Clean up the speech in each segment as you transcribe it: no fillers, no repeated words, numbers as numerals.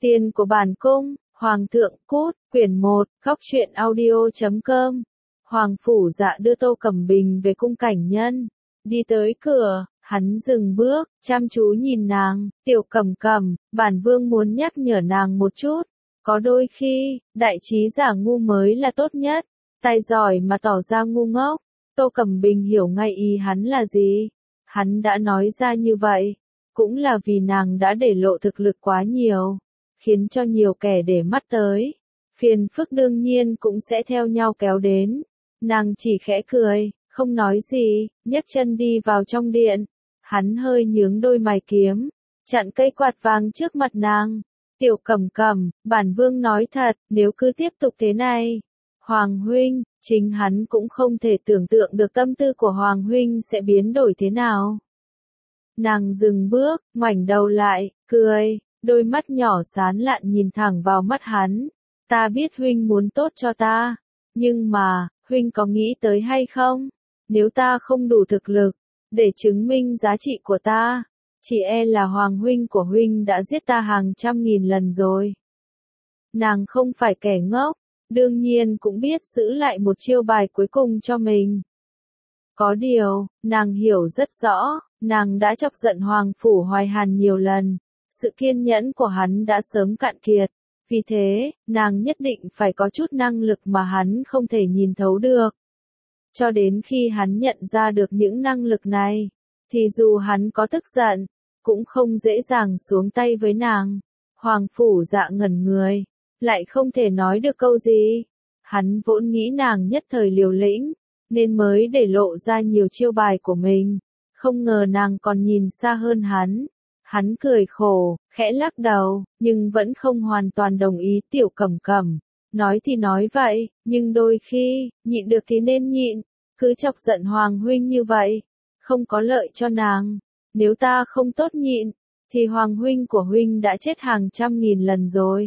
Tiền của bản cung, Hoàng thượng cút, quyển 1, Góc truyện audio.com. Hoàng phủ dạ đưa Tô Cẩm Bình về cung cảnh nhân. Đi tới cửa, hắn dừng bước, chăm chú nhìn nàng, Tiểu Cẩm Cẩm, bản vương muốn nhắc nhở nàng một chút. Có đôi khi, đại trí giả ngu mới là tốt nhất, tài giỏi mà tỏ ra ngu ngốc. Tô Cẩm Bình hiểu ngay ý hắn là gì. Hắn đã nói ra như vậy, cũng là vì nàng đã để lộ thực lực quá nhiều, khiến cho nhiều kẻ để mắt tới. Phiền phức đương nhiên cũng sẽ theo nhau kéo đến. Nàng chỉ khẽ cười, không nói gì, nhấc chân đi vào trong điện. Hắn hơi nhướng đôi mày kiếm, chặn cây quạt vàng trước mặt nàng. Tiểu Cẩm Cẩm, bản vương nói thật, nếu cứ tiếp tục thế này, Hoàng huynh, chính hắn cũng không thể tưởng tượng được tâm tư của Hoàng huynh sẽ biến đổi thế nào. Nàng dừng bước, ngoảnh đầu lại, cười, đôi mắt nhỏ sáng lạn nhìn thẳng vào mắt hắn. Ta biết huynh muốn tốt cho ta, nhưng mà, huynh có nghĩ tới hay không? Nếu ta không đủ thực lực, để chứng minh giá trị của ta, chỉ e là Hoàng huynh của huynh đã giết ta hàng trăm nghìn lần rồi. Nàng không phải kẻ ngốc, đương nhiên cũng biết giữ lại một chiêu bài cuối cùng cho mình. Có điều, nàng hiểu rất rõ, nàng đã chọc giận Hoàng phủ Hoài Hàn nhiều lần, sự kiên nhẫn của hắn đã sớm cạn kiệt, vì thế, nàng nhất định phải có chút năng lực mà hắn không thể nhìn thấu được. Cho đến khi hắn nhận ra được những năng lực này, thì dù hắn có tức giận, cũng không dễ dàng xuống tay với nàng. Hoàng phủ dạ ngẩn người, lại không thể nói được câu gì. Hắn vốn nghĩ nàng nhất thời liều lĩnh, nên mới để lộ ra nhiều chiêu bài của mình. Không ngờ nàng còn nhìn xa hơn hắn. Hắn cười khổ, khẽ lắc đầu, nhưng vẫn không hoàn toàn đồng ý. Tiểu Cẩm Cẩm, nói thì nói vậy, nhưng đôi khi, nhịn được thì nên nhịn, cứ chọc giận Hoàng huynh như vậy, không có lợi cho nàng. Nếu ta không tốt nhịn, thì Hoàng huynh của huynh đã chết hàng trăm nghìn lần rồi.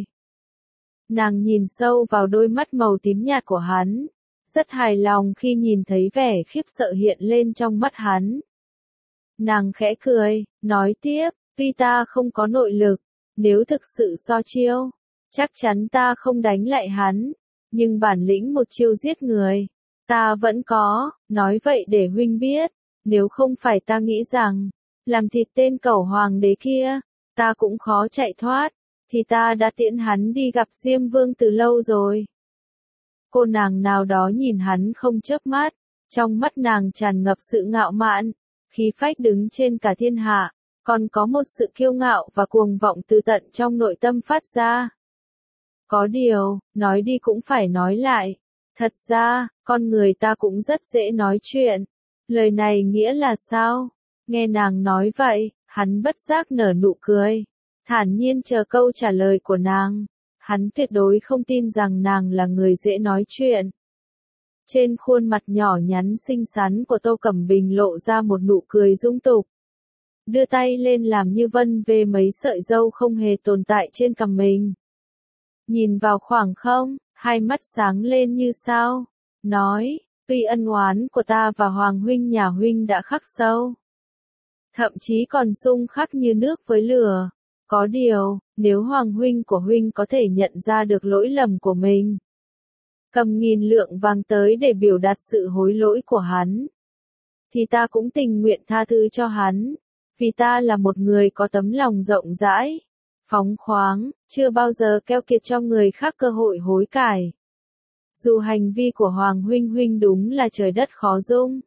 Nàng nhìn sâu vào đôi mắt màu tím nhạt của hắn, rất hài lòng khi nhìn thấy vẻ khiếp sợ hiện lên trong mắt hắn. Nàng khẽ cười, nói tiếp, tuy ta không có nội lực, nếu thực sự so chiêu, chắc chắn ta không đánh lại hắn, nhưng bản lĩnh một chiêu giết người, ta vẫn có, nói vậy để huynh biết, nếu không phải ta nghĩ rằng, làm thịt tên cẩu hoàng đế kia, ta cũng khó chạy thoát, thì ta đã tiễn hắn đi gặp Diêm Vương từ lâu rồi. Cô nàng nào đó nhìn hắn không chớp mắt, trong mắt nàng tràn ngập sự ngạo mạn, khí phách đứng trên cả thiên hạ, còn có một sự kiêu ngạo và cuồng vọng từ tận trong nội tâm phát ra. Có điều, nói đi cũng phải nói lại, thật ra, con người ta cũng rất dễ nói chuyện. Lời này nghĩa là sao? Nghe nàng nói vậy, hắn bất giác nở nụ cười, thản nhiên chờ câu trả lời của nàng. Hắn tuyệt đối không tin rằng nàng là người dễ nói chuyện. Trên khuôn mặt nhỏ nhắn xinh xắn của Tô Cẩm Bình lộ ra một nụ cười dung tục. Đưa tay lên làm như vân về mấy sợi râu không hề tồn tại trên cằm mình. Nhìn vào khoảng không, hai mắt sáng lên như sao. Nói, tuy ân oán của ta và Hoàng huynh nhà huynh đã khắc sâu, thậm chí còn xung khắc như nước với lửa. Có điều, nếu Hoàng huynh của huynh có thể nhận ra được lỗi lầm của mình, cầm 1000 lượng vàng tới để biểu đạt sự hối lỗi của hắn, thì ta cũng tình nguyện tha thứ cho hắn, vì ta là một người có tấm lòng rộng rãi, phóng khoáng, chưa bao giờ keo kiệt cho người khác cơ hội hối cải. Dù hành vi của Hoàng huynh đúng là trời đất khó dung,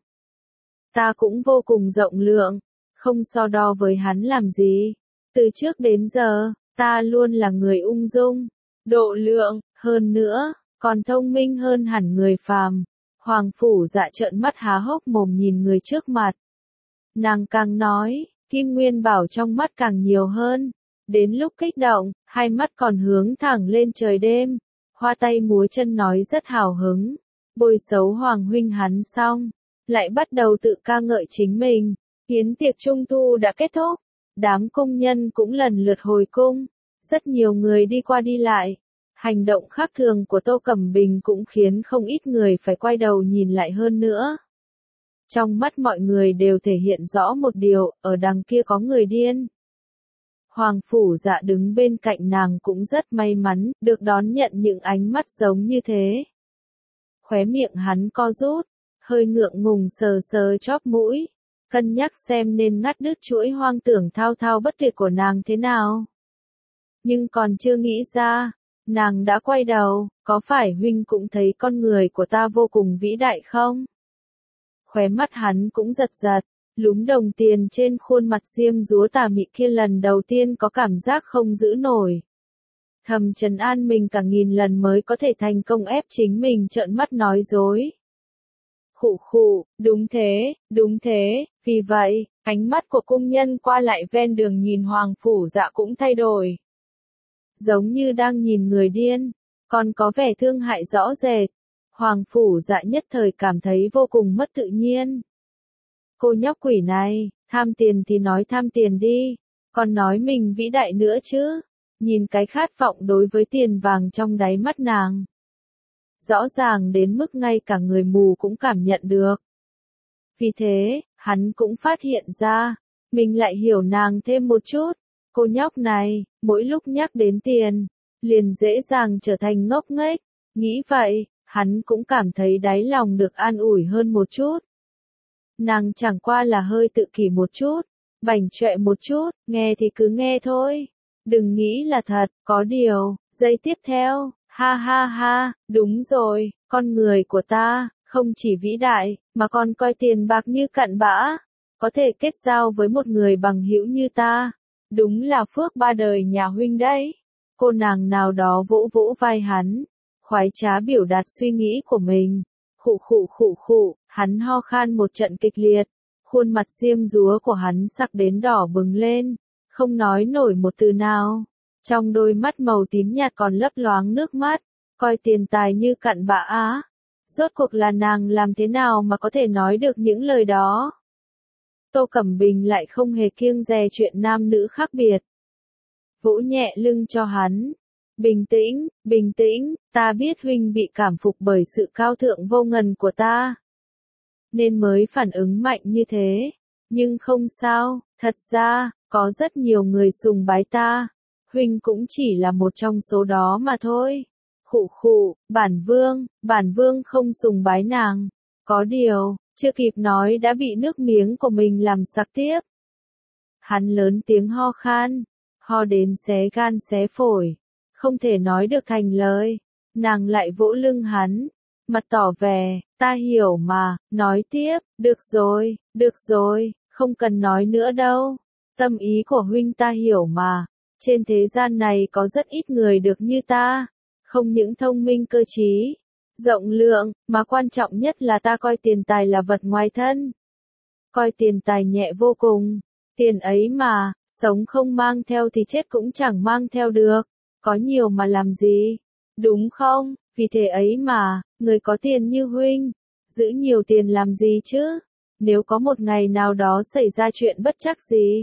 ta cũng vô cùng rộng lượng, không so đo với hắn làm gì. Từ trước đến giờ, ta luôn là người ung dung, độ lượng, hơn nữa, còn thông minh hơn hẳn người phàm. Hoàng phủ dạ trợn mắt há hốc mồm nhìn người trước mặt. Nàng càng nói, kim nguyên bảo trong mắt càng nhiều hơn. Đến lúc kích động, hai mắt còn hướng thẳng lên trời đêm. Hoa tay múa chân nói rất hào hứng. Bôi xấu Hoàng huynh hắn xong, lại bắt đầu tự ca ngợi chính mình. Yến tiệc trung thu đã kết thúc. Đám công nhân cũng lần lượt hồi cung, rất nhiều người đi qua đi lại. Hành động khác thường của Tô Cẩm Bình cũng khiến không ít người phải quay đầu nhìn lại hơn nữa. Trong mắt mọi người đều thể hiện rõ một điều, ở đằng kia có người điên. Hoàng Phủ Dạ đứng bên cạnh nàng cũng rất may mắn, được đón nhận những ánh mắt giống như thế. Khóe miệng hắn co rút, hơi ngượng ngùng sờ sờ chóp mũi, cân nhắc xem nên ngắt đứt chuỗi hoang tưởng thao thao bất tuyệt của nàng thế nào. Nhưng còn chưa nghĩ ra, nàng đã quay đầu, có phải huynh cũng thấy con người của ta vô cùng vĩ đại không? Khóe mắt hắn cũng giật giật, lúm đồng tiền trên khuôn mặt diêm dúa tà mị kia lần đầu tiên có cảm giác không giữ nổi. Thầm trấn an mình cả nghìn lần mới có thể thành công ép chính mình trợn mắt nói dối. Khụ khụ, đúng thế, vì vậy, ánh mắt của cung nhân qua lại ven đường nhìn Hoàng Phủ Dạ cũng thay đổi. Giống như đang nhìn người điên, còn có vẻ thương hại rõ rệt. Hoàng Phủ Dạ nhất thời cảm thấy vô cùng mất tự nhiên. Cô nhóc quỷ này, tham tiền thì nói tham tiền đi, còn nói mình vĩ đại nữa chứ. Nhìn cái khát vọng đối với tiền vàng trong đáy mắt nàng. Rõ ràng đến mức ngay cả người mù cũng cảm nhận được. Vì thế, hắn cũng phát hiện ra, mình lại hiểu nàng thêm một chút. Cô nhóc này, mỗi lúc nhắc đến tiền, liền dễ dàng trở thành ngốc nghếch. Nghĩ vậy, hắn cũng cảm thấy đáy lòng được an ủi hơn một chút. Nàng chẳng qua là hơi tự kỷ một chút, bảnh trọe một chút, nghe thì cứ nghe thôi. Đừng nghĩ là thật, có điều, giây tiếp theo, ha ha ha, đúng rồi, con người của ta, không chỉ vĩ đại, mà còn coi tiền bạc như cặn bã, có thể kết giao với một người bằng hữu như ta, đúng là phước ba đời nhà huynh đấy. Cô nàng nào đó vỗ vỗ vai hắn, khoái trá biểu đạt suy nghĩ của mình, khụ, hắn ho khan một trận kịch liệt, khuôn mặt diêm dúa của hắn sặc đến đỏ bừng lên. Không nói nổi một từ nào, trong đôi mắt màu tím nhạt còn lấp loáng nước mắt, coi tiền tài như cặn bã á. Rốt cuộc là nàng làm thế nào mà có thể nói được những lời đó? Tô Cẩm Bình lại không hề kiêng dè chuyện nam nữ khác biệt. Vỗ nhẹ lưng cho hắn. Bình tĩnh, ta biết huynh bị cảm phục bởi sự cao thượng vô ngần của ta. Nên mới phản ứng mạnh như thế. Nhưng không sao, thật ra, có rất nhiều người sùng bái ta, huynh cũng chỉ là một trong số đó mà thôi. Khụ, bản vương không sùng bái nàng. Có điều, chưa kịp nói đã bị nước miếng của mình làm sặc tiếp. Hắn lớn tiếng ho khan, ho đến xé gan xé phổi, không thể nói được thành lời. Nàng lại vỗ lưng hắn, mặt tỏ vẻ, ta hiểu mà, nói tiếp, được rồi, không cần nói nữa đâu. Tâm ý của huynh ta hiểu mà, trên thế gian này có rất ít người được như ta, không những thông minh cơ trí, rộng lượng, mà quan trọng nhất là ta coi tiền tài là vật ngoài thân. Coi tiền tài nhẹ vô cùng, tiền ấy mà, sống không mang theo thì chết cũng chẳng mang theo được, có nhiều mà làm gì, đúng không? Vì thế ấy mà, người có tiền như huynh, giữ nhiều tiền làm gì chứ? Nếu có một ngày nào đó xảy ra chuyện bất trắc gì,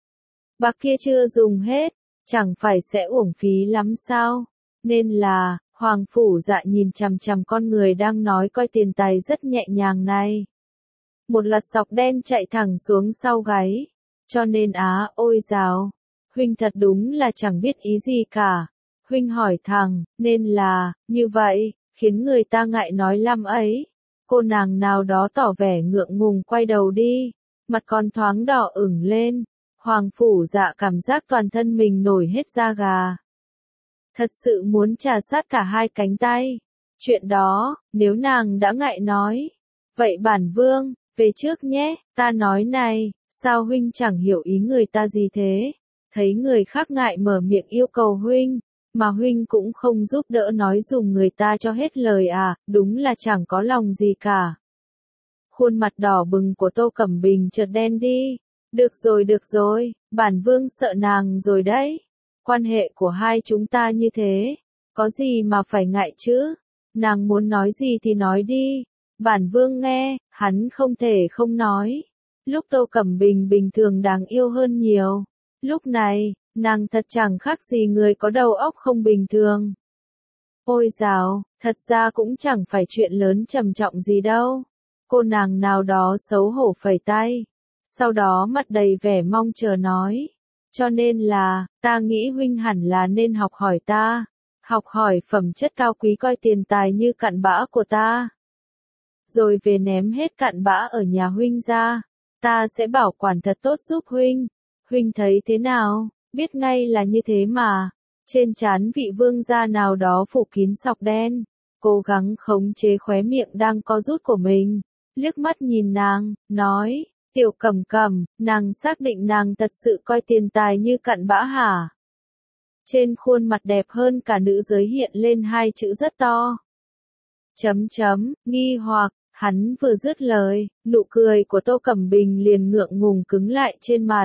bạc kia chưa dùng hết, chẳng phải sẽ uổng phí lắm sao? Nên là, Hoàng Phủ Dạ nhìn chằm chằm con người đang nói coi tiền tài rất nhẹ nhàng này. Một lạt sọc đen chạy thẳng xuống sau gáy. Cho nên ôi dào, huynh thật đúng là chẳng biết ý gì cả. Huynh hỏi thẳng, nên là, như vậy, khiến người ta ngại nói lắm ấy. Cô nàng nào đó tỏ vẻ ngượng ngùng quay đầu đi, mặt còn thoáng đỏ ửng lên. Hoàng Phủ Dạ cảm giác toàn thân mình nổi hết da gà. Thật sự muốn trà sát cả hai cánh tay. Chuyện đó, nếu nàng đã ngại nói. Vậy bản vương, về trước nhé, ta nói này, sao huynh chẳng hiểu ý người ta gì thế? Thấy người khác ngại mở miệng yêu cầu huynh, mà huynh cũng không giúp đỡ nói dùm người ta cho hết lời đúng là chẳng có lòng gì cả. Khuôn mặt đỏ bừng của Tô Cẩm Bình chợt đen đi. Được rồi, bản vương sợ nàng rồi đấy. Quan hệ của hai chúng ta như thế, có gì mà phải ngại chứ? Nàng muốn nói gì thì nói đi. Bản vương nghe, hắn không thể không nói. Lúc Tô Cẩm Bình bình thường đáng yêu hơn nhiều. Lúc này, nàng thật chẳng khác gì người có đầu óc không bình thường. Ôi dào, thật ra cũng chẳng phải chuyện lớn trầm trọng gì đâu. Cô nàng nào đó xấu hổ phẩy tay. Sau đó mặt đầy vẻ mong chờ nói. Cho nên là, ta nghĩ huynh hẳn là nên học hỏi ta. Học hỏi phẩm chất cao quý coi tiền tài như cặn bã của ta. Rồi về ném hết cặn bã ở nhà huynh ra. Ta sẽ bảo quản thật tốt giúp huynh. Huynh thấy thế nào? Biết ngay là như thế mà. Trên trán vị vương gia nào đó phủ kín sọc đen. Cố gắng khống chế khóe miệng đang co rút của mình. Liếc mắt nhìn nàng, nói, Tiểu Cẩm Cẩm, nàng xác định nàng thật sự coi tiền tài như cặn bã hả? Trên khuôn mặt đẹp hơn cả nữ giới hiện lên hai chữ rất to. Nghi hoặc, hắn vừa dứt lời, nụ cười của Tô Cẩm Bình liền ngượng ngùng cứng lại trên mặt.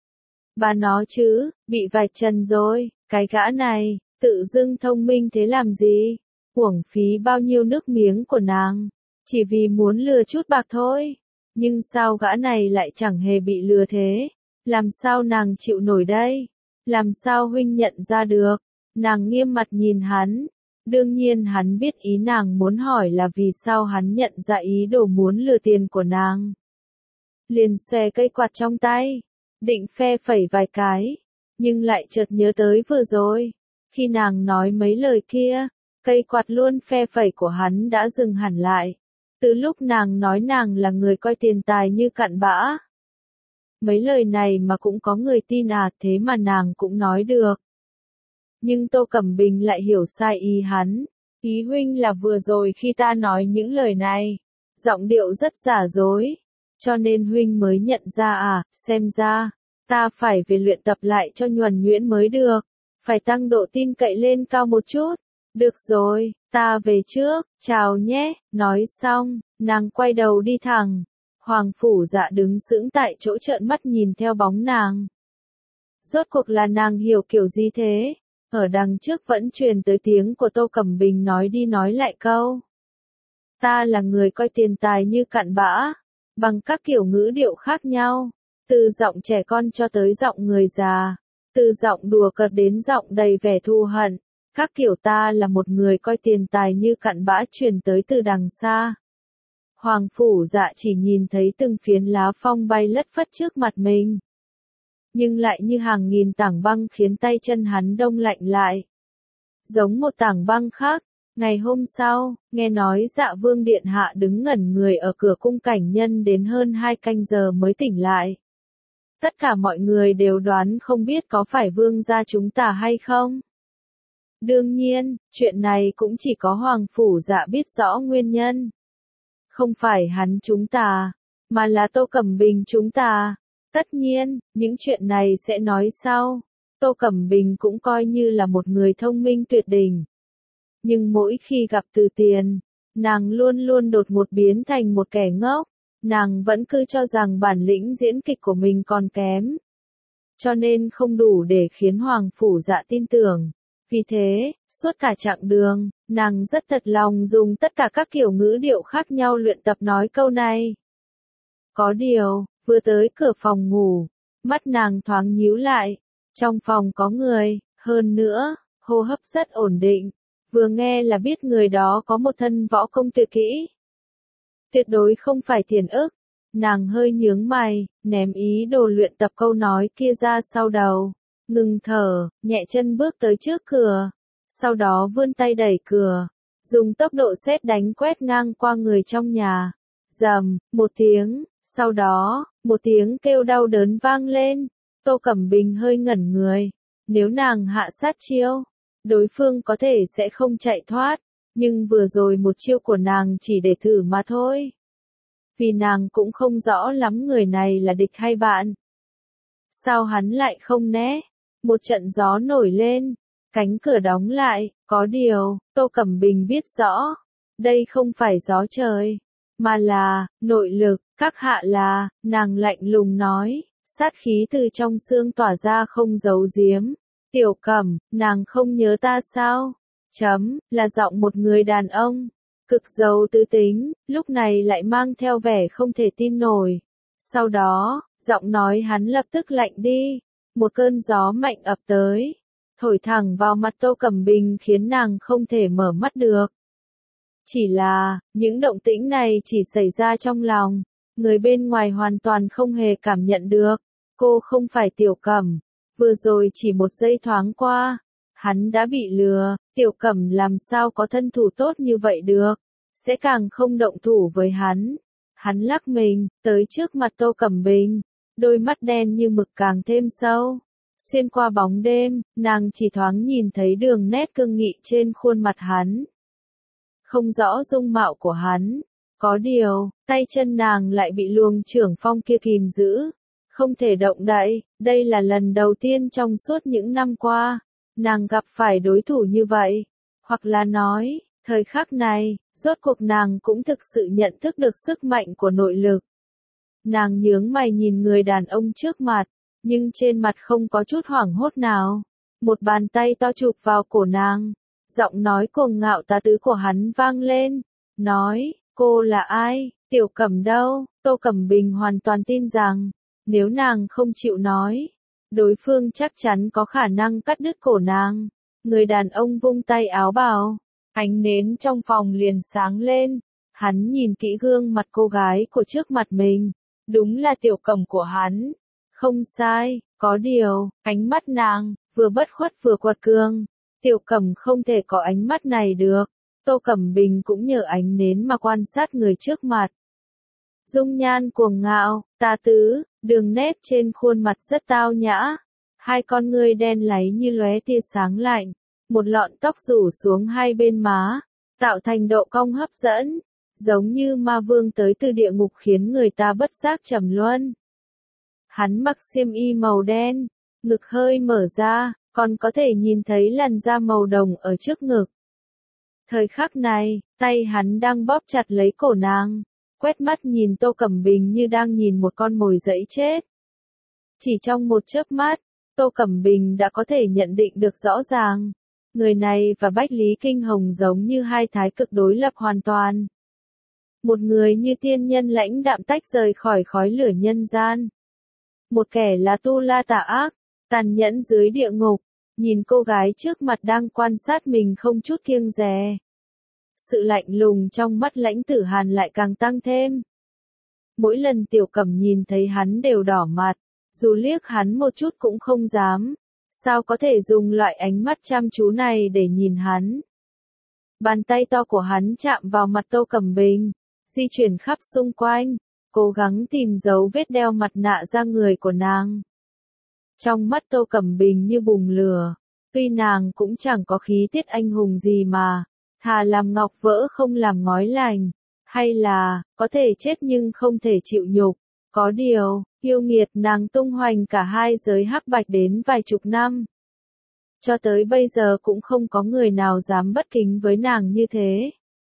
Bà nó chứ, bị vạch trần rồi, cái gã này, tự dưng thông minh thế làm gì? Uổng phí bao nhiêu nước miếng của nàng, chỉ vì muốn lừa chút bạc thôi. Nhưng sao gã này lại chẳng hề bị lừa thế? Làm sao nàng chịu nổi đây? Làm sao huynh nhận ra được? Nàng nghiêm mặt nhìn hắn. Đương nhiên hắn biết ý nàng muốn hỏi là vì sao hắn nhận ra ý đồ muốn lừa tiền của nàng. Liền xòe cây quạt trong tay, định phe phẩy vài cái, nhưng lại chợt nhớ tới vừa rồi. Khi nàng nói mấy lời kia, cây quạt luôn phe phẩy của hắn đã dừng hẳn lại. Từ lúc nàng nói nàng là người coi tiền tài như cặn bã. Mấy lời này mà cũng có người tin à, thế mà nàng cũng nói được. Nhưng Tô Cẩm Bình lại hiểu sai ý hắn. Ý huynh là vừa rồi khi ta nói những lời này, giọng điệu rất giả dối. Cho nên huynh mới nhận ra à, xem ra, ta phải về luyện tập lại cho nhuần nhuyễn mới được. Phải tăng độ tin cậy lên cao một chút. Được rồi, ta về trước, chào nhé. Nói xong, nàng quay đầu đi thẳng. Hoàng Phủ Dạ đứng sững tại chỗ trợn mắt nhìn theo bóng nàng. Rốt cuộc là nàng hiểu kiểu gì thế? Ở đằng trước vẫn truyền tới tiếng của Tô Cẩm Bình nói đi nói lại câu. Ta là người coi tiền tài như cặn bã, bằng các kiểu ngữ điệu khác nhau, từ giọng trẻ con cho tới giọng người già, từ giọng đùa cợt đến giọng đầy vẻ thù hận. Các kiểu ta là một người coi tiền tài như cặn bã truyền tới từ đằng xa. Hoàng Phủ Dạ chỉ nhìn thấy từng phiến lá phong bay lất phất trước mặt mình. Nhưng lại như hàng nghìn tảng băng khiến tay chân hắn đông lạnh lại. Giống một tảng băng khác, ngày hôm sau, nghe nói Dạ Vương Điện Hạ đứng ngẩn người ở cửa cung cảnh nhân đến hơn 2 canh giờ mới tỉnh lại. Tất cả mọi người đều đoán không biết có phải vương gia chúng ta hay không. Đương nhiên, chuyện này cũng chỉ có Hoàng Phủ Dạ biết rõ nguyên nhân. Không phải hắn chúng ta, mà là Tô Cẩm Bình chúng ta. Tất nhiên, những chuyện này sẽ nói sau. Tô Cẩm Bình cũng coi như là một người thông minh tuyệt đỉnh. Nhưng mỗi khi gặp từ tiền, nàng luôn luôn đột ngột biến thành một kẻ ngốc. Nàng vẫn cứ cho rằng bản lĩnh diễn kịch của mình còn kém. Cho nên không đủ để khiến Hoàng Phủ Dạ tin tưởng. Vì thế, suốt cả chặng đường, nàng rất thật lòng dùng tất cả các kiểu ngữ điệu khác nhau luyện tập nói câu này. Có điều, vừa tới cửa phòng ngủ, mắt nàng thoáng nhíu lại. Trong phòng có người, hơn nữa, hô hấp rất ổn định. Vừa nghe là biết người đó có một thân võ công tuyệt kỹ. Tuyệt đối không phải tiền ức. Nàng hơi nhướng mày, ném ý đồ luyện tập câu nói kia ra sau đầu. Ngừng thở, nhẹ chân bước tới trước cửa. Sau đó vươn tay đẩy cửa. Dùng tốc độ sét đánh quét ngang qua người trong nhà. Rầm, một tiếng, sau đó, một tiếng kêu đau đớn vang lên. Tô Cẩm Bình hơi ngẩn người. Nếu nàng hạ sát chiêu, đối phương có thể sẽ không chạy thoát. Nhưng vừa rồi một chiêu của nàng chỉ để thử mà thôi. Vì nàng cũng không rõ lắm người này là địch hay bạn. Sao hắn lại không né? Một trận gió nổi lên, cánh cửa đóng lại, có điều, Tô Cẩm Bình biết rõ, đây không phải gió trời, mà là, nội lực, các hạ là, nàng lạnh lùng nói, sát khí từ trong xương tỏa ra không giấu giếm. Tiểu Cẩm, nàng không nhớ ta sao? Là giọng một người đàn ông, cực giàu tư tính, lúc này lại mang theo vẻ không thể tin nổi. Sau đó, giọng nói hắn lập tức lạnh đi. Một cơn gió mạnh ập tới, thổi thẳng vào mặt Tô Cẩm Bình khiến nàng không thể mở mắt được. Chỉ là, những động tĩnh này chỉ xảy ra trong lòng, người bên ngoài hoàn toàn không hề cảm nhận được. Cô không phải Tiểu Cẩm, Vừa rồi chỉ một giây thoáng qua, hắn đã bị lừa, Tiểu Cẩm làm sao có thân thủ tốt như vậy được, sẽ càng không động thủ với hắn. Hắn lắc mình, tới trước mặt Tô Cẩm Bình, đôi mắt đen như mực càng thêm sâu. Xuyên qua bóng đêm, nàng chỉ thoáng nhìn thấy đường nét cương nghị trên khuôn mặt hắn. Không rõ dung mạo của hắn, có điều, tay chân nàng lại bị luồng trưởng phong kia kìm giữ, không thể động đậy. Đây là lần đầu tiên trong suốt những năm qua, nàng gặp phải đối thủ như vậy. Hoặc là nói, thời khắc này, rốt cuộc nàng cũng thực sự nhận thức được sức mạnh của nội lực. Nàng nhướng mày nhìn người đàn ông trước mặt, nhưng trên mặt không có chút hoảng hốt nào. Một bàn tay to chụp vào cổ nàng, giọng nói cuồng ngạo tà tứ của hắn vang lên, nói, cô là ai, Tiểu Cẩm đâu? Tô Cẩm Bình hoàn toàn tin rằng, nếu nàng không chịu nói, đối phương chắc chắn có khả năng cắt đứt cổ nàng. Người đàn ông vung tay áo bào, ánh nến trong phòng liền sáng lên, hắn nhìn kỹ gương mặt cô gái của trước mặt mình, đúng là Tiểu Cẩm của hắn. Không sai, có điều, ánh mắt nàng, vừa bất khuất vừa quật cường. Tiểu Cẩm không thể có ánh mắt này được. Tô Cẩm Bình cũng nhờ ánh nến mà quan sát người trước mặt. Dung nhan cuồng ngạo, tà tứ, đường nét trên khuôn mặt rất tao nhã. Hai con ngươi đen láy như lóe tia sáng lạnh. Một lọn tóc rủ xuống hai bên má, tạo thành độ cong hấp dẫn. Giống như ma vương tới từ địa ngục khiến người ta bất giác trầm luân. Hắn mặc xiêm y màu đen, ngực hơi mở ra, còn có thể nhìn thấy làn da màu đồng ở trước ngực. Thời khắc này, tay hắn đang bóp chặt lấy cổ nàng, quét mắt nhìn Tô Cẩm Bình như đang nhìn một con mồi dẫy chết. Chỉ trong một chớp mắt, Tô Cẩm Bình đã có thể nhận định được rõ ràng, người này và Bách Lý Kinh Hồng giống như hai thái cực đối lập hoàn toàn. Một người như tiên nhân lãnh đạm tách rời khỏi khói lửa nhân gian. Một kẻ là tu la tà ác, tàn nhẫn dưới địa ngục, nhìn cô gái trước mặt đang quan sát mình không chút kiêng dè. Sự lạnh lùng trong mắt Lãnh Tử Hàn lại càng tăng thêm. Mỗi lần Tiểu Cẩm nhìn thấy hắn đều đỏ mặt, dù liếc hắn một chút cũng không dám. Sao có thể dùng loại ánh mắt chăm chú này để nhìn hắn? Bàn tay to của hắn chạm vào mặt Tô Cẩm Bình, di chuyển khắp xung quanh, cố gắng tìm dấu vết đeo mặt nạ ra người của nàng. Trong mắt Tô Cẩm Bình như bùng lửa, tuy nàng cũng chẳng có khí tiết anh hùng gì mà, thà làm ngọc vỡ không làm ngói lành, hay là, có thể chết nhưng không thể chịu nhục. Có điều, yêu nghiệt nàng tung hoành cả hai giới hắc bạch đến vài chục năm. Cho tới bây giờ cũng không có người nào dám bất kính với nàng như thế.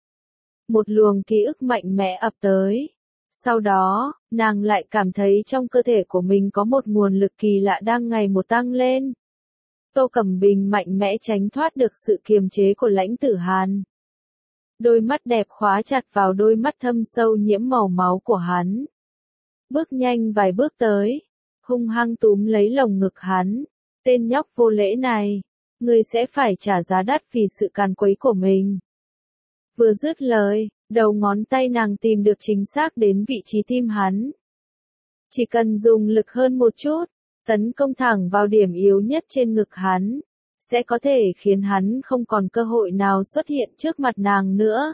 Một luồng ký ức mạnh mẽ ập tới. Sau đó, nàng lại cảm thấy trong cơ thể của mình có một nguồn lực kỳ lạ đang ngày một tăng lên. Tô Cẩm Bình mạnh mẽ tránh thoát được sự kiềm chế của Lãnh Tử Hàn. Đôi mắt đẹp khóa chặt vào đôi mắt thâm sâu nhiễm màu máu của hắn. Bước nhanh vài bước tới, hung hăng túm lấy lồng ngực hắn. Tên nhóc vô lễ này, ngươi sẽ phải trả giá đắt vì sự càn quấy của mình. Vừa dứt lời, đầu ngón tay nàng tìm được chính xác đến vị trí tim hắn. Chỉ cần dùng lực hơn một chút, tấn công thẳng vào điểm yếu nhất trên ngực hắn, sẽ có thể khiến hắn không còn cơ hội nào xuất hiện trước mặt nàng nữa.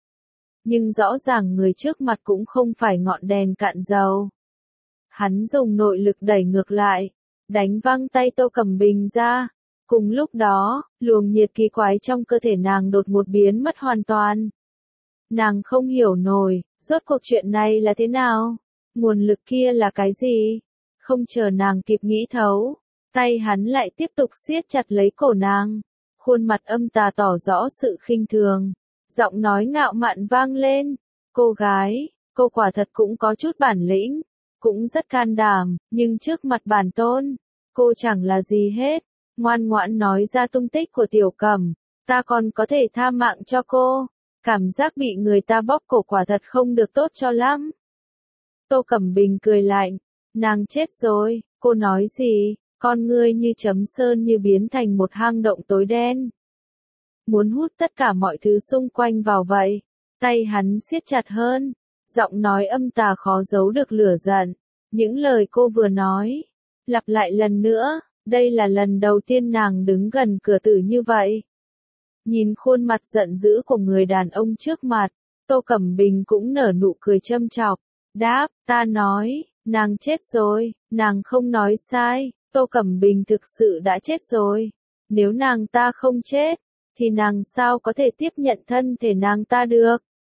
Nhưng rõ ràng người trước mặt cũng không phải ngọn đèn cạn dầu. Hắn dùng nội lực đẩy ngược lại, đánh văng tay Tô Cẩm Bình ra. Cùng lúc đó, luồng nhiệt kỳ quái trong cơ thể nàng đột ngột biến mất hoàn toàn. Nàng không hiểu nổi, rốt cuộc chuyện này là thế nào? Nguồn lực kia là cái gì? Không chờ nàng kịp nghĩ thấu, tay hắn lại tiếp tục siết chặt lấy cổ nàng. Khuôn mặt âm tà tỏ rõ sự khinh thường. Giọng nói ngạo mạn vang lên. Cô gái, cô quả thật cũng có chút bản lĩnh, cũng rất can đảm, nhưng trước mặt bản tôn, cô chẳng là gì hết. Ngoan ngoãn nói ra tung tích của Tiểu Cẩm, ta còn có thể tha mạng cho cô. Cảm giác bị người ta bóp cổ quả thật không được tốt cho lắm. Tô Cẩm Bình cười lạnh, nàng chết rồi, cô nói gì? Con ngươi như chấm sơn như biến thành một hang động tối đen. Muốn hút tất cả mọi thứ xung quanh vào vậy. Tay hắn siết chặt hơn, giọng nói âm tà khó giấu được lửa giận. Những lời cô vừa nói, lặp lại lần nữa, Đây là lần đầu tiên nàng đứng gần cửa tử như vậy. Nhìn khuôn mặt giận dữ của người đàn ông trước mặt, Tô Cẩm Bình cũng nở nụ cười châm chọc. Đáp, ta nói, nàng chết rồi, nàng không nói sai, Tô Cẩm Bình thực sự đã chết rồi. Nếu nàng ta không chết, thì nàng sao có thể tiếp nhận thân thể nàng ta được?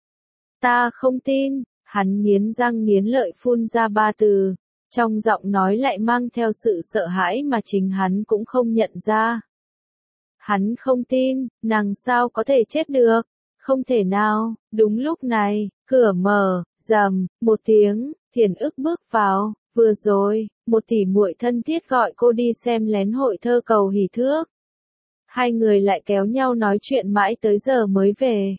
Ta không tin, hắn nghiến răng nghiến lợi phun ra 3 từ, trong giọng nói lại mang theo sự sợ hãi mà chính hắn cũng không nhận ra. Hắn không tin, nàng sao có thể chết được? Không thể nào. Đúng lúc này, cửa mở, rầm, một tiếng, Thiển Ức bước vào. Vừa rồi, một tỷ muội thân thiết gọi cô đi xem lén hội thơ cầu hỷ thước. Hai người lại kéo nhau nói chuyện mãi tới giờ mới về.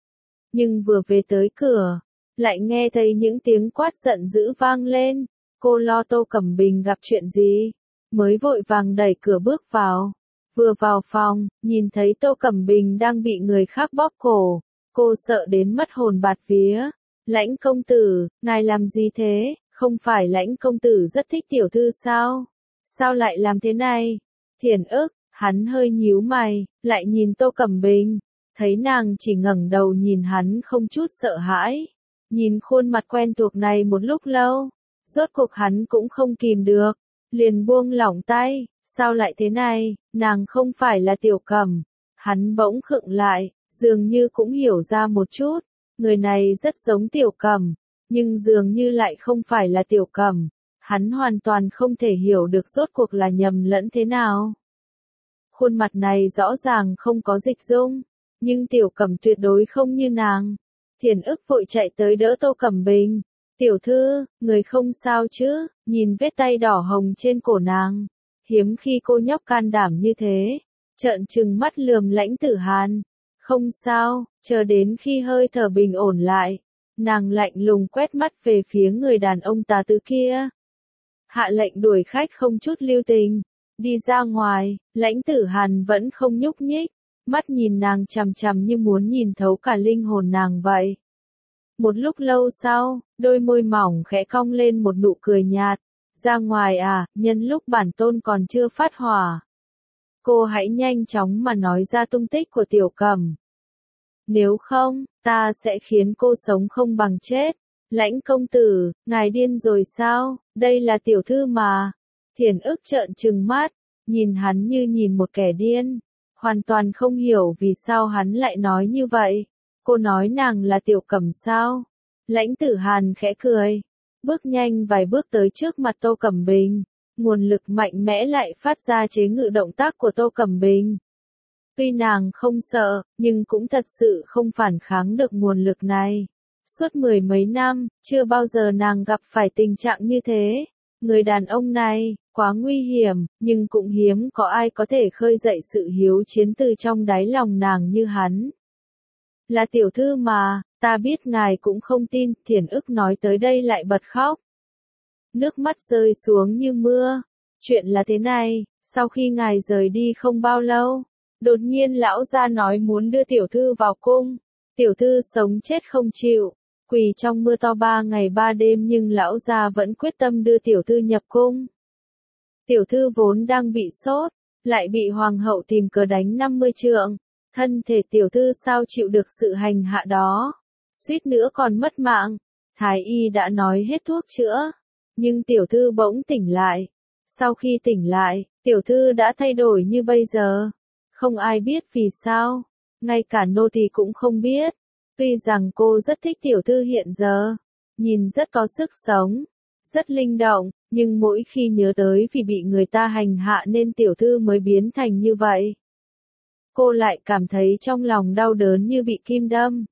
Nhưng vừa về tới cửa, lại nghe thấy những tiếng quát giận dữ vang lên. Cô lo Tô Cẩm Bình gặp chuyện gì, mới vội vàng đẩy cửa bước vào. Vừa vào phòng, nhìn thấy Tô Cẩm Bình đang bị người khác bóp cổ, cô sợ đến mất hồn bạt vía. Lãnh công tử, ngài làm gì thế? Không phải Lãnh công tử rất thích tiểu thư sao? Sao lại làm thế này? Thiển Ức, hắn hơi nhíu mày, lại nhìn Tô Cẩm Bình, thấy nàng chỉ ngẩng đầu nhìn hắn không chút sợ hãi. Nhìn khuôn mặt quen thuộc này một lúc lâu, rốt cuộc hắn cũng không kìm được, liền buông lỏng tay. Sao lại thế này, nàng không phải là Tiểu Cẩm. Hắn bỗng khựng lại, dường như cũng hiểu ra một chút, người này rất giống Tiểu Cẩm, nhưng dường như lại không phải là Tiểu Cẩm. Hắn hoàn toàn không thể hiểu được rốt cuộc là nhầm lẫn thế nào. Khuôn mặt này rõ ràng không có dịch dung, nhưng Tiểu Cẩm tuyệt đối không như nàng. Thiển Ức vội chạy tới đỡ Tô Cẩm Bình. Tiểu thư, người không sao chứ? Nhìn vết tay đỏ hồng trên cổ nàng, hiếm khi cô nhóc can đảm như thế, trợn trừng mắt lườm Lãnh Tử Hàn. Không sao, chờ đến khi hơi thở bình ổn lại, nàng lạnh lùng quét mắt về phía người đàn ông tà tứ kia. Hạ lệnh đuổi khách không chút lưu tình, đi ra ngoài. Lãnh Tử Hàn vẫn không nhúc nhích, mắt nhìn nàng chằm chằm như muốn nhìn thấu cả linh hồn nàng vậy. Một lúc lâu sau, đôi môi mỏng khẽ cong lên một nụ cười nhạt. Ra ngoài à, nhân lúc bản tôn còn chưa phát hỏa. Cô hãy nhanh chóng mà nói ra tung tích của Tiểu Cẩm. Nếu không, ta sẽ khiến cô sống không bằng chết. Lãnh công tử, ngài điên rồi sao? Đây là tiểu thư mà. Thiển Ức trợn trừng mắt, nhìn hắn như nhìn một kẻ điên. Hoàn toàn không hiểu vì sao hắn lại nói như vậy. Cô nói nàng là Tiểu Cẩm sao? Lãnh Tử Hàn khẽ cười, bước nhanh vài bước tới trước mặt Tô Cẩm Bình. Nguồn lực mạnh mẽ lại phát ra chế ngự động tác của Tô Cẩm Bình. Tuy nàng không sợ, nhưng cũng thật sự không phản kháng được nguồn lực này. Suốt 10 mấy năm, chưa bao giờ nàng gặp phải tình trạng như thế. Người đàn ông này, quá nguy hiểm, nhưng cũng hiếm có ai có thể khơi dậy sự hiếu chiến từ trong đáy lòng nàng như hắn. Là tiểu thư mà, ta biết ngài cũng không tin. Thiển Ức nói tới đây lại bật khóc. Nước mắt rơi xuống như mưa. Chuyện là thế này, sau khi ngài rời đi không bao lâu, đột nhiên lão gia nói muốn đưa tiểu thư vào cung. Tiểu thư sống chết không chịu, quỳ trong mưa to 3 ngày 3 đêm nhưng lão gia vẫn quyết tâm đưa tiểu thư nhập cung. Tiểu thư vốn đang bị sốt, lại bị hoàng hậu tìm cớ đánh 50 trượng. Thân thể tiểu thư sao chịu được sự hành hạ đó, suýt nữa còn mất mạng. Thái y đã nói hết thuốc chữa, nhưng tiểu thư bỗng tỉnh lại. Sau khi tỉnh lại, tiểu thư đã thay đổi như bây giờ. Không ai biết vì sao, ngay cả nô tỳ cũng không biết. Tuy rằng cô rất thích tiểu thư hiện giờ, nhìn rất có sức sống, rất linh động, nhưng mỗi khi nhớ tới vì bị người ta hành hạ nên tiểu thư mới biến thành như vậy, cô lại cảm thấy trong lòng đau đớn như bị kim đâm.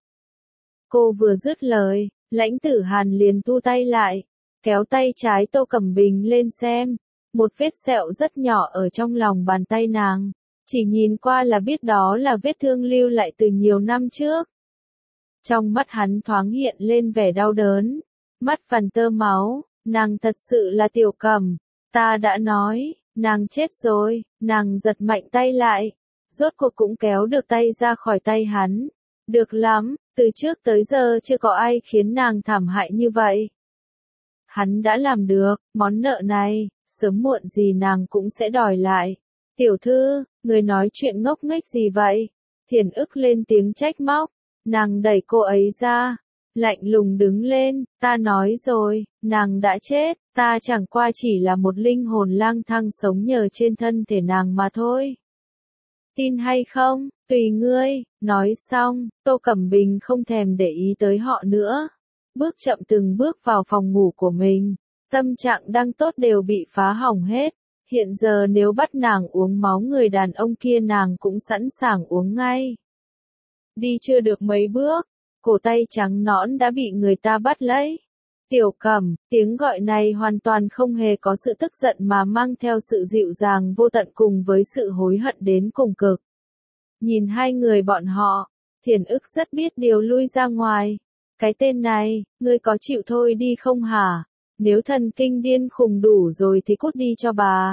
Cô vừa dứt lời, Lãnh Tử Hàn liền thu tay lại, kéo tay trái Tô Cẩm Bình lên xem. Một vết sẹo rất nhỏ ở trong lòng bàn tay nàng, chỉ nhìn qua là biết đó là vết thương lưu lại từ nhiều năm trước. Trong mắt hắn thoáng hiện lên vẻ đau đớn, mắt vằn tơ máu. Nàng thật sự là Tiểu Cẩm, ta đã nói, nàng chết rồi. Nàng giật mạnh tay lại, rốt cuộc cũng kéo được tay ra khỏi tay hắn. Được lắm, từ trước tới giờ chưa có ai khiến nàng thảm hại như vậy. Hắn đã làm được, món nợ này, sớm muộn gì nàng cũng sẽ đòi lại. Tiểu thư, người nói chuyện ngốc nghếch gì vậy? Thiền ức lên tiếng trách móc, nàng đẩy cô ấy ra, lạnh lùng đứng lên, ta nói rồi, nàng đã chết, ta chẳng qua chỉ là một linh hồn lang thang sống nhờ trên thân thể nàng mà thôi. Tin hay không, tùy ngươi, nói xong, Tô Cẩm Bình không thèm để ý tới họ nữa. Bước chậm từng bước vào phòng ngủ của mình, tâm trạng đang tốt đều bị phá hỏng hết. Hiện giờ nếu bắt nàng uống máu người đàn ông kia nàng cũng sẵn sàng uống ngay. Đi chưa được mấy bước, cổ tay trắng nõn đã bị người ta bắt lấy. Tiểu Cẩm, tiếng gọi này hoàn toàn không hề có sự tức giận mà mang theo sự dịu dàng vô tận cùng với sự hối hận đến cùng cực. Nhìn hai người bọn họ, Thiền ức rất biết điều lui ra ngoài. Cái tên này, ngươi có chịu thôi đi không hả? Nếu thần kinh điên khùng đủ rồi thì cút đi cho bà.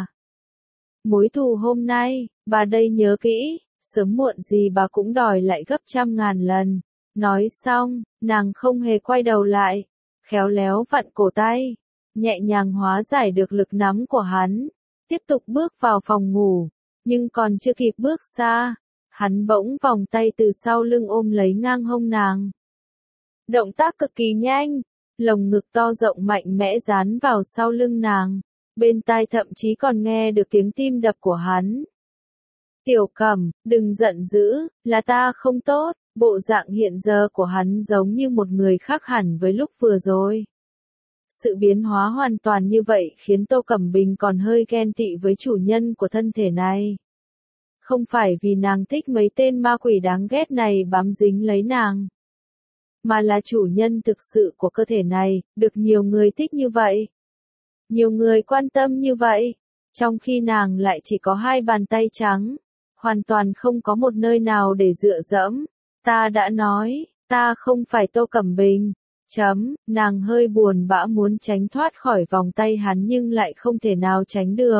Mối thù hôm nay, bà đây nhớ kỹ, sớm muộn gì bà cũng đòi lại gấp trăm ngàn lần. Nói xong, nàng không hề quay đầu lại, khéo léo vặn cổ tay, nhẹ nhàng hóa giải được lực nắm của hắn, tiếp tục bước vào phòng ngủ, nhưng còn chưa kịp bước xa, hắn bỗng vòng tay từ sau lưng ôm lấy ngang hông nàng. Động tác cực kỳ nhanh, lồng ngực to rộng mạnh mẽ dán vào sau lưng nàng, bên tai thậm chí còn nghe được tiếng tim đập của hắn. Tiểu Cẩm, đừng giận dữ, là ta không tốt. Bộ dạng hiện giờ của hắn giống như một người khác hẳn với lúc vừa rồi. Sự biến hóa hoàn toàn như vậy khiến Tô Cẩm Bình còn hơi ghen tị với chủ nhân của thân thể này. Không phải vì nàng thích mấy tên ma quỷ đáng ghét này bám dính lấy nàng, mà là chủ nhân thực sự của cơ thể này, được nhiều người thích như vậy. Nhiều người quan tâm như vậy, trong khi nàng lại chỉ có hai bàn tay trắng, hoàn toàn không có một nơi nào để dựa dẫm. Ta đã nói, ta không phải Tô Cẩm Bình. Nàng hơi buồn bã muốn tránh thoát khỏi vòng tay hắn nhưng lại không thể nào tránh được.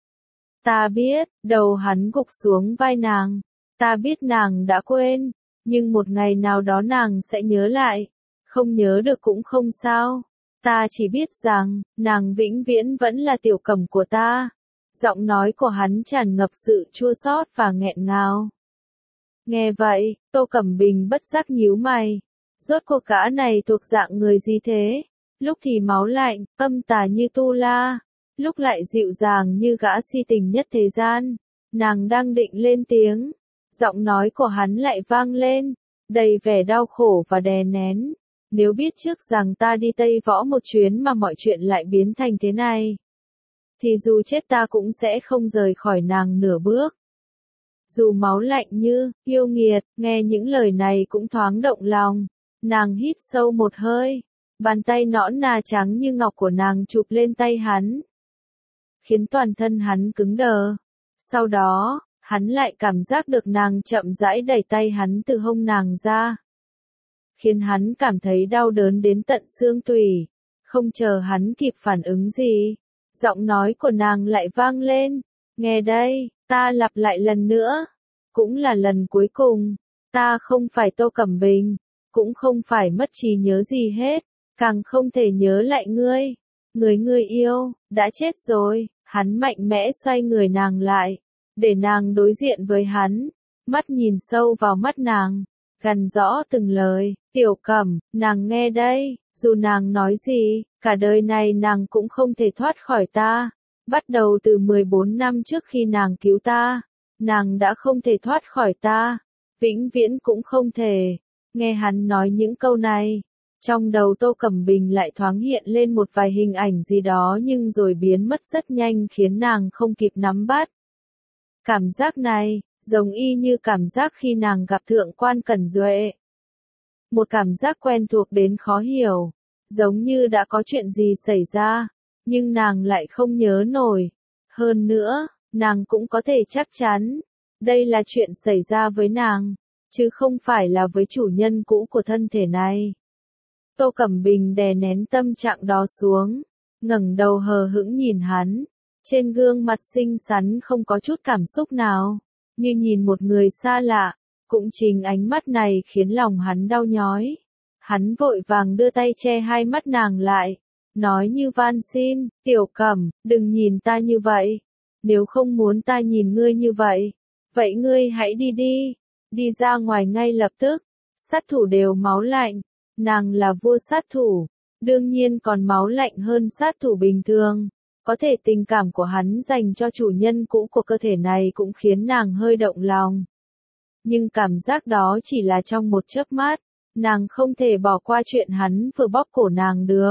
Ta biết, đầu hắn gục xuống vai nàng. Ta biết nàng đã quên, nhưng một ngày nào đó nàng sẽ nhớ lại. Không nhớ được cũng không sao. Ta chỉ biết rằng, nàng vĩnh viễn vẫn là Tiểu Cẩm của ta. Giọng nói của hắn tràn ngập sự chua xót và nghẹn ngào. Nghe vậy, Tô Cẩm Bình bất giác nhíu mày. Rốt cuộc gã này thuộc dạng người gì thế? Lúc thì máu lạnh, âm tà như tu la, lúc lại dịu dàng như gã si tình nhất thế gian. Nàng đang định lên tiếng, giọng nói của hắn lại vang lên, đầy vẻ đau khổ và đè nén. Nếu biết trước rằng ta đi Tây Võ một chuyến mà mọi chuyện lại biến thành thế này, thì dù chết ta cũng sẽ không rời khỏi nàng nửa bước. Dù máu lạnh như, yêu nghiệt, nghe những lời này cũng thoáng động lòng. Nàng hít sâu một hơi, bàn tay nõn nà trắng như ngọc của nàng chụp lên tay hắn, khiến toàn thân hắn cứng đờ. Sau đó, hắn lại cảm giác được nàng chậm rãi đẩy tay hắn từ hông nàng ra, khiến hắn cảm thấy đau đớn đến tận xương tủy. Không chờ hắn kịp phản ứng gì, giọng nói của nàng lại vang lên, nghe đây, ta lặp lại lần nữa, cũng là lần cuối cùng, ta không phải Tô Cẩm Bình, cũng không phải mất trí nhớ gì hết, càng không thể nhớ lại ngươi. Người ngươi yêu, đã chết rồi. Hắn mạnh mẽ xoay người nàng lại, để nàng đối diện với hắn, mắt nhìn sâu vào mắt nàng, gằn rõ từng lời. Tiểu Cẩm, nàng nghe đây, dù nàng nói gì, cả đời này nàng cũng không thể thoát khỏi ta. Bắt đầu từ 14 năm trước khi nàng cứu ta, nàng đã không thể thoát khỏi ta, vĩnh viễn cũng không thể. Nghe hắn nói những câu này, trong đầu Tô Cẩm Bình lại thoáng hiện lên một vài hình ảnh gì đó nhưng rồi biến mất rất nhanh khiến nàng không kịp nắm bắt. Cảm giác này, giống y như cảm giác khi nàng gặp Thượng quan Cẩn Duệ. Một cảm giác quen thuộc đến khó hiểu, giống như đã có chuyện gì xảy ra, nhưng nàng lại không nhớ nổi. Hơn nữa, nàng cũng có thể chắc chắn, đây là chuyện xảy ra với nàng, chứ không phải là với chủ nhân cũ của thân thể này. Tô Cẩm Bình đè nén tâm trạng đó xuống, ngẩng đầu hờ hững nhìn hắn, trên gương mặt xinh xắn không có chút cảm xúc nào, như nhìn một người xa lạ. Cũng chính ánh mắt này khiến lòng hắn đau nhói. Hắn vội vàng đưa tay che hai mắt nàng lại, nói như van xin, Tiểu Cẩm, đừng nhìn ta như vậy. Nếu không muốn ta nhìn ngươi như vậy, vậy ngươi hãy đi đi. Đi ra ngoài ngay lập tức. Sát thủ đều máu lạnh. Nàng là vua sát thủ. Đương nhiên còn máu lạnh hơn sát thủ bình thường. Có thể tình cảm của hắn dành cho chủ nhân cũ của cơ thể này cũng khiến nàng hơi động lòng. Nhưng cảm giác đó chỉ là trong một chớp mắt. Nàng không thể bỏ qua chuyện hắn vừa bóp cổ nàng được.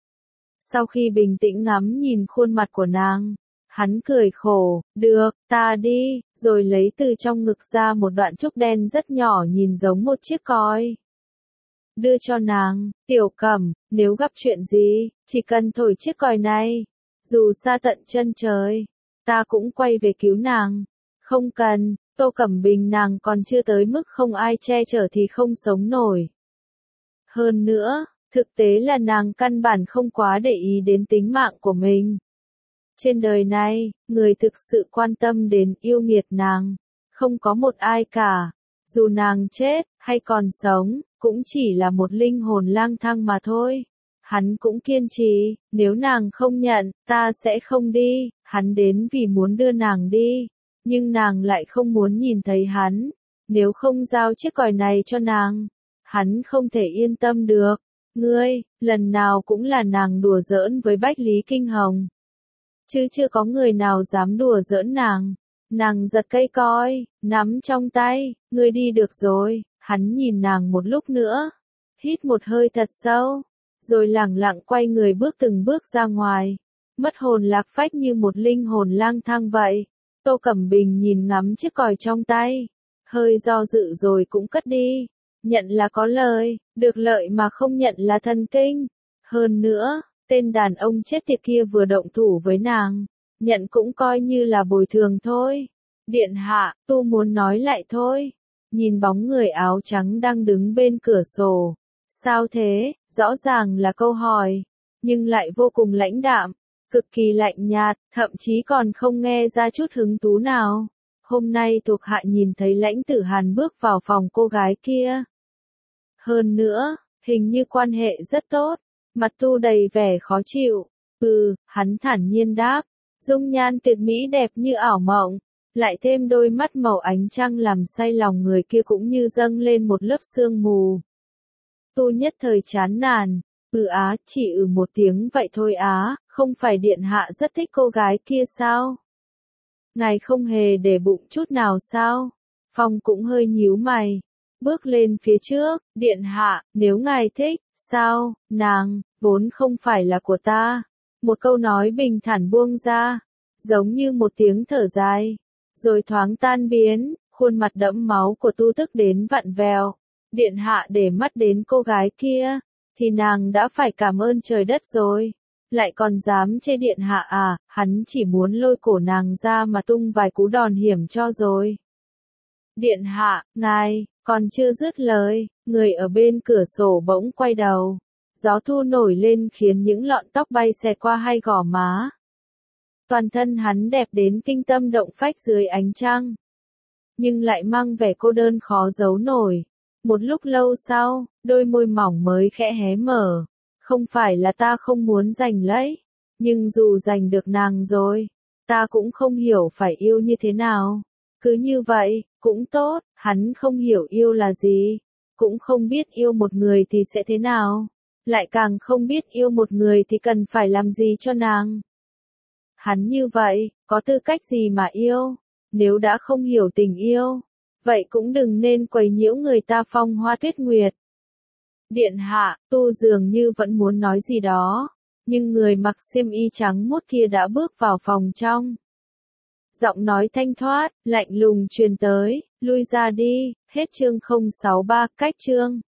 Sau khi bình tĩnh ngắm nhìn khuôn mặt của nàng, hắn cười khổ, được, ta đi, rồi lấy từ trong ngực ra một đoạn trúc đen rất nhỏ nhìn giống một chiếc còi. Đưa cho nàng, Tiểu Cẩm, nếu gặp chuyện gì, chỉ cần thổi chiếc còi này, dù xa tận chân trời, ta cũng quay về cứu nàng. Không cần, Tô Cẩm Bình nàng còn chưa tới mức không ai che chở thì không sống nổi. Hơn nữa, thực tế là nàng căn bản không quá để ý đến tính mạng của mình. Trên đời này, người thực sự quan tâm đến yêu nghiệt nàng, không có một ai cả. Dù nàng chết, hay còn sống, cũng chỉ là một linh hồn lang thang mà thôi. Hắn cũng kiên trì, nếu nàng không nhận, ta sẽ không đi. Hắn đến vì muốn đưa nàng đi, nhưng nàng lại không muốn nhìn thấy hắn. Nếu không giao chiếc còi này cho nàng, hắn không thể yên tâm được. Ngươi, lần nào cũng là nàng đùa giỡn với Bách Lý Kinh Hồng. Chứ chưa có người nào dám đùa giỡn nàng. Nàng giật cây còi, nắm trong tay, ngươi đi được rồi. Hắn nhìn nàng một lúc nữa, hít một hơi thật sâu, rồi lẳng lặng quay người bước từng bước ra ngoài, mất hồn lạc phách như một linh hồn lang thang vậy. Tô Cẩm Bình nhìn ngắm chiếc còi trong tay, hơi do dự rồi cũng cất đi. Nhận là có lời, được lợi mà không nhận là thần kinh. Hơn nữa, tên đàn ông chết tiệt kia vừa động thủ với nàng, nhận cũng coi như là bồi thường thôi. Điện hạ, tu muốn nói lại thôi. Nhìn bóng người áo trắng đang đứng bên cửa sổ. Sao thế? Rõ ràng là câu hỏi, nhưng lại vô cùng lãnh đạm, cực kỳ lạnh nhạt, thậm chí còn không nghe ra chút hứng thú nào. Hôm nay thuộc hạ nhìn thấy Lãnh Tử Hàn bước vào phòng cô gái kia. Hơn nữa, hình như quan hệ rất tốt, mặt tu đầy vẻ khó chịu. Hắn thản nhiên đáp, dung nhan tuyệt mỹ đẹp như ảo mộng, lại thêm đôi mắt màu ánh trăng làm say lòng người kia cũng như dâng lên một lớp sương mù. Tu nhất thời chán nản, chỉ một tiếng vậy thôi á, không phải điện hạ rất thích cô gái kia sao? Ngài không hề để bụng chút nào sao? Phong cũng hơi nhíu mày, bước lên phía trước, điện hạ, nếu ngài thích, sao, nàng, vốn không phải là của ta. Một câu nói bình thản buông ra, giống như một tiếng thở dài, rồi thoáng tan biến, khuôn mặt đẫm máu của Tu tức đến vặn vẹo. Điện hạ để mắt đến cô gái kia, thì nàng đã phải cảm ơn trời đất rồi. Lại còn dám chê điện hạ à, hắn chỉ muốn lôi cổ nàng ra mà tung vài cú đòn hiểm cho rồi. Điện hạ, ngài, còn chưa dứt lời, người ở bên cửa sổ bỗng quay đầu. Gió thu nổi lên khiến những lọn tóc bay xẹt qua hai gò má. Toàn thân hắn đẹp đến kinh tâm động phách dưới ánh trăng, nhưng lại mang vẻ cô đơn khó giấu nổi. Một lúc lâu sau, đôi môi mỏng mới khẽ hé mở. Không phải là ta không muốn giành lấy, nhưng dù giành được nàng rồi, ta cũng không hiểu phải yêu như thế nào. Cứ như vậy, cũng tốt, hắn không hiểu yêu là gì, cũng không biết yêu một người thì sẽ thế nào, lại càng không biết yêu một người thì cần phải làm gì cho nàng. Hắn như vậy, có tư cách gì mà yêu? Nếu đã không hiểu tình yêu, vậy cũng đừng nên quấy nhiễu người ta phong hoa tuyết nguyệt. Điện hạ, Tu dường như vẫn muốn nói gì đó, nhưng người mặc xiêm y trắng muốt kia đã bước vào phòng trong. Giọng nói thanh thoát, lạnh lùng truyền tới, lui ra đi, hết chương 063, cách chương.